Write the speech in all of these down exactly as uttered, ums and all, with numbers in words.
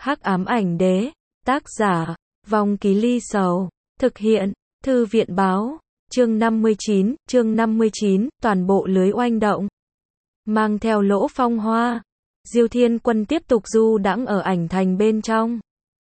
Hắc ám ảnh đế, tác giả, Vong Ký Ly Sầu, thực hiện, Thư viện báo, chương năm mươi chín, chương năm mươi chín, toàn bộ lưới oanh động. Mang theo Lỗ Phong Hoa, Diêu Thiên Quân tiếp tục du đãng ở ảnh thành bên trong.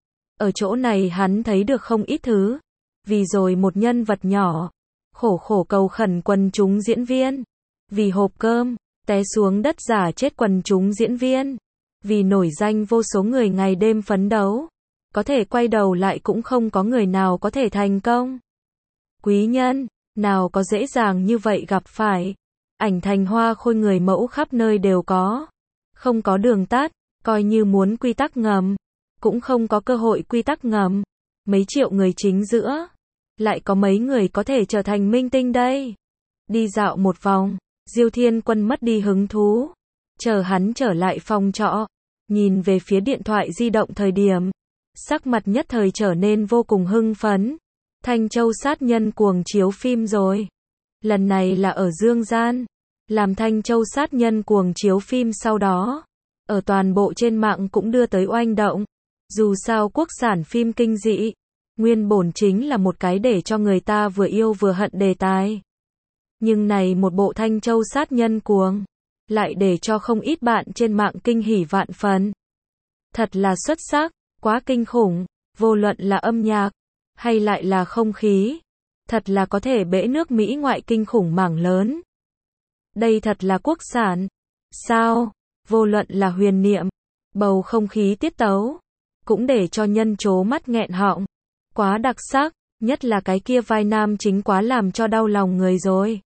Ở chỗ này hắn thấy được không ít thứ, vì rồi một nhân vật nhỏ, khổ khổ cầu khẩn quần chúng diễn viên, vì hộp cơm, té xuống đất giả chết quần chúng diễn viên, vì nổi danh vô số người ngày đêm phấn đấu, có thể quay đầu lại cũng không có người nào có thể thành công. Quý nhân, nào có dễ dàng như vậy gặp phải, ảnh thành hoa khôi người mẫu khắp nơi đều có, không có đường tắt, coi như muốn quy tắc ngầm, cũng không có cơ hội quy tắc ngầm, mấy triệu người chính giữa, lại có mấy người có thể trở thành minh tinh đây. Đi dạo một vòng, Diêu Thiên Quân mất đi hứng thú, chờ hắn trở lại phòng trọ, nhìn về phía điện thoại di động thời điểm, sắc mặt nhất thời trở nên vô cùng hưng phấn. Thanh Châu sát nhân cuồng chiếu phim rồi. Lần này là ở Dương Gian, làm Thanh Châu sát nhân cuồng chiếu phim sau đó, ở toàn bộ trên mạng cũng đưa tới oanh động. Dù sao quốc sản phim kinh dị, nguyên bổn chính là một cái để cho người ta vừa yêu vừa hận đề tài. Nhưng này một bộ Thanh Châu sát nhân cuồng, lại để cho không ít bạn trên mạng kinh hỉ vạn phần. Thật là xuất sắc, quá kinh khủng, vô luận là âm nhạc, hay lại là không khí, thật là có thể bể nước Mỹ ngoại kinh khủng mảng lớn. Đây thật là quốc sản. Sao? Vô luận là huyền niệm, bầu không khí tiết tấu, cũng để cho nhân chố mắt nghẹn họng. Quá đặc sắc, nhất là cái kia vai nam chính quá làm cho đau lòng người rồi.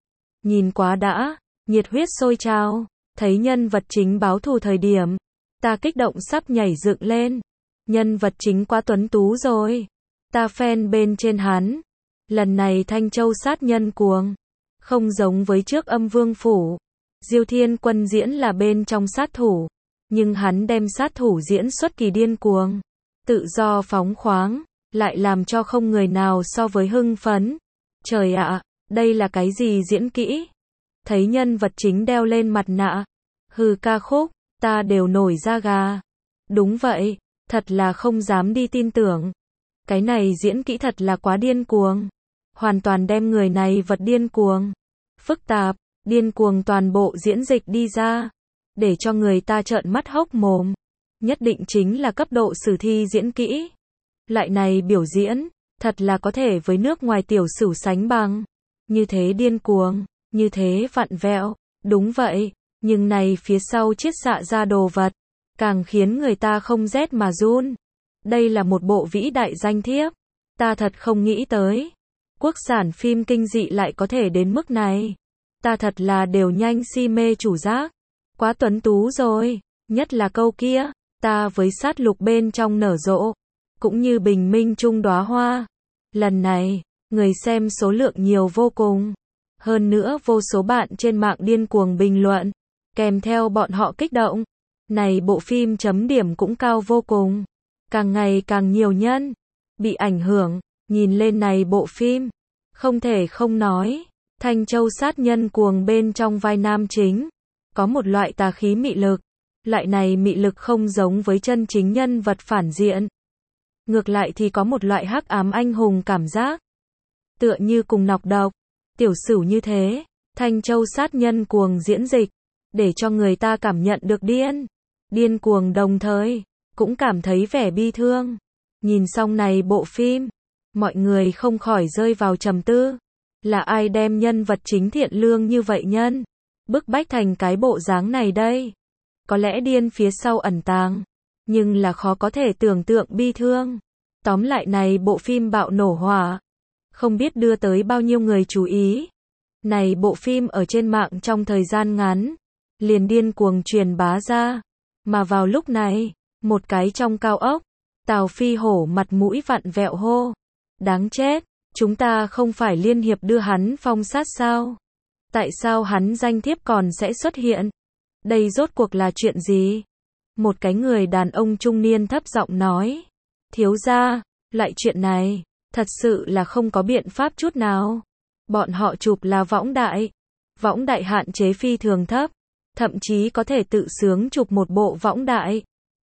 Nhìn quá đã, nhiệt huyết sôi trào, thấy nhân vật chính báo thù thời điểm, ta kích động sắp nhảy dựng lên. Nhân vật chính quá tuấn tú rồi, ta fan bên trên hắn. Lần này Thanh Châu sát nhân cuồng, không giống với trước Âm Vương Phủ. Diêu Thiên Quân diễn là bên trong sát thủ, nhưng hắn đem sát thủ diễn xuất kỳ điên cuồng, tự do phóng khoáng, lại làm cho không người nào so với hưng phấn. Trời ạ, đây là cái gì diễn kỹ? Thấy nhân vật chính đeo lên mặt nạ, hừ ca khúc, ta đều nổi da gà. Đúng vậy, thật là không dám đi tin tưởng. Cái này diễn kỹ thật là quá điên cuồng. Hoàn toàn đem người này vật điên cuồng, phức tạp, điên cuồng toàn bộ diễn dịch đi ra, để cho người ta trợn mắt hốc mồm. Nhất định chính là cấp độ sử thi diễn kỹ. Lại này biểu diễn, thật là có thể với nước ngoài tiểu sử sánh bằng. Như thế điên cuồng, như thế vặn vẹo, đúng vậy, nhưng này phía sau chiết xạ ra đồ vật, càng khiến người ta không rét mà run. Đây là một bộ vĩ đại danh thiếp, ta thật không nghĩ tới. Quốc sản phim kinh dị lại có thể đến mức này. Ta thật là đều nhanh si mê chủ giác. Quá tuấn tú rồi, nhất là câu kia, ta với sát lục bên trong nở rộ, cũng như bình minh trung đóa hoa. Lần này, người xem số lượng nhiều vô cùng. Hơn nữa vô số bạn trên mạng điên cuồng bình luận, kèm theo bọn họ kích động. Này bộ phim chấm điểm cũng cao vô cùng. Càng ngày càng nhiều nhân bị ảnh hưởng, nhìn lên này bộ phim, không thể không nói, Thanh Châu sát nhân cuồng bên trong vai nam chính, có một loại tà khí mị lực, loại này mị lực không giống với chân chính nhân vật phản diện. Ngược lại thì có một loại hắc ám anh hùng cảm giác, tựa như cùng nọc độc, tiểu sử như thế. Thanh Châu sát nhân cuồng diễn dịch, để cho người ta cảm nhận được điên, điên cuồng đồng thời, cũng cảm thấy vẻ bi thương. Nhìn xong này bộ phim, mọi người không khỏi rơi vào trầm tư. Là ai đem nhân vật chính thiện lương như vậy nhân bức bách thành cái bộ dáng này đây? Có lẽ điên phía sau ẩn tàng, nhưng là khó có thể tưởng tượng bi thương. Tóm lại này bộ phim bạo nổ hỏa, không biết đưa tới bao nhiêu người chú ý. Này bộ phim ở trên mạng trong thời gian ngắn, liền điên cuồng truyền bá ra. Mà vào lúc này, một cái trong cao ốc, Tào Phi Hổ mặt mũi vặn vẹo hô. Đáng chết, chúng ta không phải liên hiệp đưa hắn phong sát sao? Tại sao hắn danh thiếp còn sẽ xuất hiện? Đây rốt cuộc là chuyện gì? Một cái người đàn ông trung niên thấp giọng nói. Thiếu gia, loại chuyện này, thật sự là không có biện pháp chút nào. Bọn họ chụp là võng đại. Võng đại hạn chế phi thường thấp, thậm chí có thể tự sướng chụp một bộ võng đại.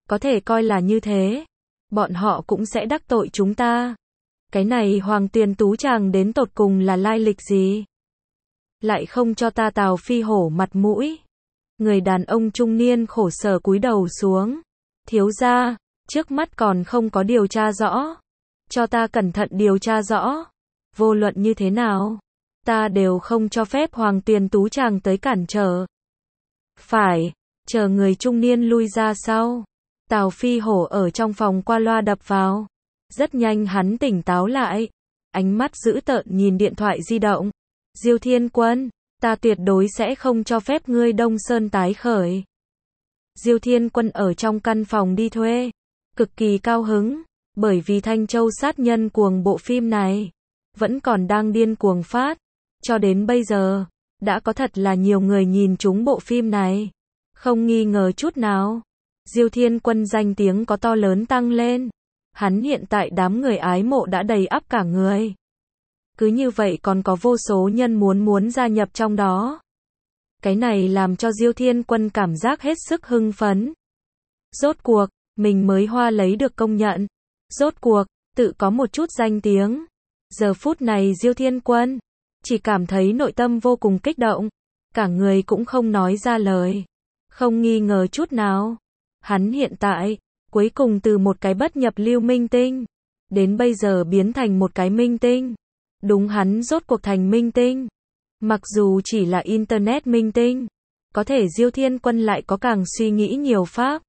Có thể coi là như thế. Bọn họ cũng sẽ đắc tội chúng ta. Cái này Hoàng Tuyền Tú chàng đến tột cùng là lai lịch gì? Lại không cho ta Tào Phi Hổ mặt mũi. Người đàn ông trung niên khổ sở cúi đầu xuống. Thiếu gia, trước mắt còn không có điều tra rõ. Cho ta cẩn thận điều tra rõ. Vô luận như thế nào, ta đều không cho phép Hoàng Tuyền Tú chàng tới cản trở. Phải, chờ người trung niên lui ra sau. Tào Phi Hổ ở trong phòng qua loa đập vào. Rất nhanh hắn tỉnh táo lại. Ánh mắt dữ tợn nhìn điện thoại di động. Diêu Thiên Quân, ta tuyệt đối sẽ không cho phép ngươi Đông Sơn tái khởi. Diêu Thiên Quân ở trong căn phòng đi thuê. Cực kỳ cao hứng. Bởi vì Thanh Châu sát nhân cuồng bộ phim này. Vẫn còn đang điên cuồng phát. Cho đến bây giờ. Đã có thật là nhiều người nhìn trúng bộ phim này. Không nghi ngờ chút nào. Diêu Thiên Quân danh tiếng có to lớn tăng lên. Hắn hiện tại đám người ái mộ đã đầy ắp cả người. Cứ như vậy còn có vô số nhân muốn muốn gia nhập trong đó. Cái này làm cho Diêu Thiên Quân cảm giác hết sức hưng phấn. Rốt cuộc, mình mới hoa lấy được công nhận. Rốt cuộc, tự có một chút danh tiếng. Giờ phút này Diêu Thiên Quân chỉ cảm thấy nội tâm vô cùng kích động. Cả người cũng không nói ra lời. Không nghi ngờ chút nào. Hắn hiện tại, cuối cùng từ một cái bất nhập lưu minh tinh, đến bây giờ biến thành một cái minh tinh. Đúng, hắn rốt cuộc thành minh tinh. Mặc dù chỉ là internet minh tinh, có thể Diêu Thiên Quân lại có càng suy nghĩ nhiều pháp.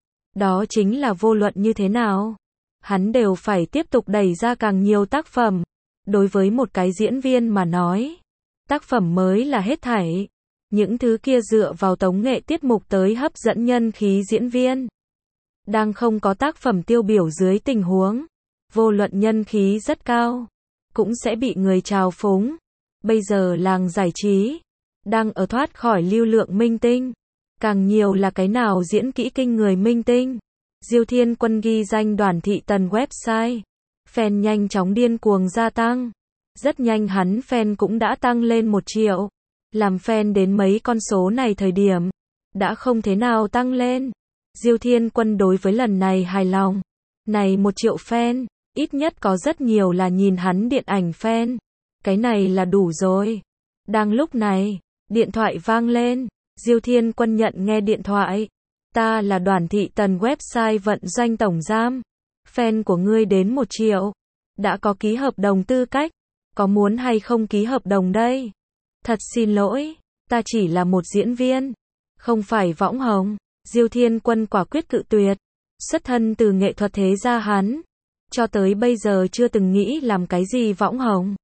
Đó chính là vô luận như thế nào, hắn đều phải tiếp tục đẩy ra càng nhiều tác phẩm. Đối với một cái diễn viên mà nói, tác phẩm mới là hết thảy. Những thứ kia dựa vào tống nghệ tiết mục tới hấp dẫn nhân khí diễn viên. Đang không có tác phẩm tiêu biểu dưới tình huống, vô luận nhân khí rất cao, cũng sẽ bị người trào phúng. Bây giờ làng giải trí đang ở thoát khỏi lưu lượng minh tinh. Càng nhiều là cái nào diễn kỹ kinh người minh tinh. Diêu Thiên Quân ghi danh Đoàn Thị Tần website. Fan nhanh chóng điên cuồng gia tăng. Rất nhanh hắn fan cũng đã tăng lên một triệu. Làm fan đến mấy con số này thời điểm, đã không thế nào tăng lên. Diêu Thiên Quân đối với lần này hài lòng. Này một triệu fan, ít nhất có rất nhiều là nhìn hắn điện ảnh fan. Cái này là đủ rồi. Đang lúc này, điện thoại vang lên. Diêu Thiên Quân nhận nghe điện thoại. Ta là Đoàn Thị Tần website vận doanh tổng giám. Fan của ngươi đến một triệu. Đã có ký hợp đồng tư cách. Có muốn hay không ký hợp đồng đây? Thật xin lỗi, ta chỉ là một diễn viên, không phải võng hồng. Diêu Thiên Quân quả quyết cự tuyệt. Xuất thân từ nghệ thuật thế gia hắn, cho tới bây giờ chưa từng nghĩ làm cái gì võng hồng.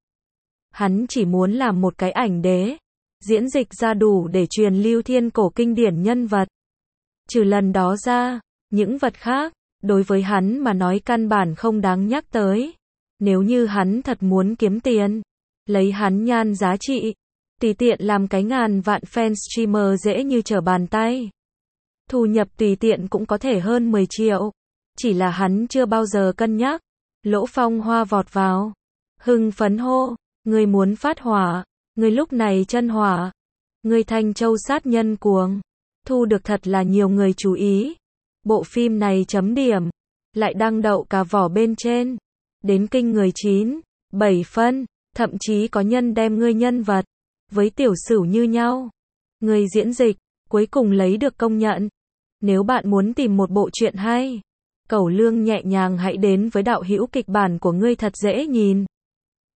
Hắn chỉ muốn làm một cái ảnh đế, diễn dịch ra đủ để truyền lưu thiên cổ kinh điển nhân vật. Trừ lần đó ra, những vật khác, đối với hắn mà nói căn bản không đáng nhắc tới. Nếu như hắn thật muốn kiếm tiền, lấy hắn nhan giá trị, tùy tiện làm cái ngàn vạn fan streamer dễ như trở bàn tay. Thu nhập tùy tiện cũng có thể hơn mười triệu. Chỉ là hắn chưa bao giờ cân nhắc. Lỗ Phong Hoa vọt vào. Hưng phấn hô. Người muốn phát hỏa. Người lúc này chân hỏa. Người Thanh Châu sát nhân cuồng. Thu được thật là nhiều người chú ý. Bộ phim này chấm điểm. Lại đăng đậu cả vỏ bên trên. Đến kinh người chín, bảy phân. Thậm chí có nhân đem ngươi nhân vật với tiểu sử như nhau. Người diễn dịch, cuối cùng lấy được công nhận. Nếu bạn muốn tìm một bộ truyện hay, cẩu lương nhẹ nhàng hãy đến với đạo hữu kịch bản của ngươi thật dễ nhìn.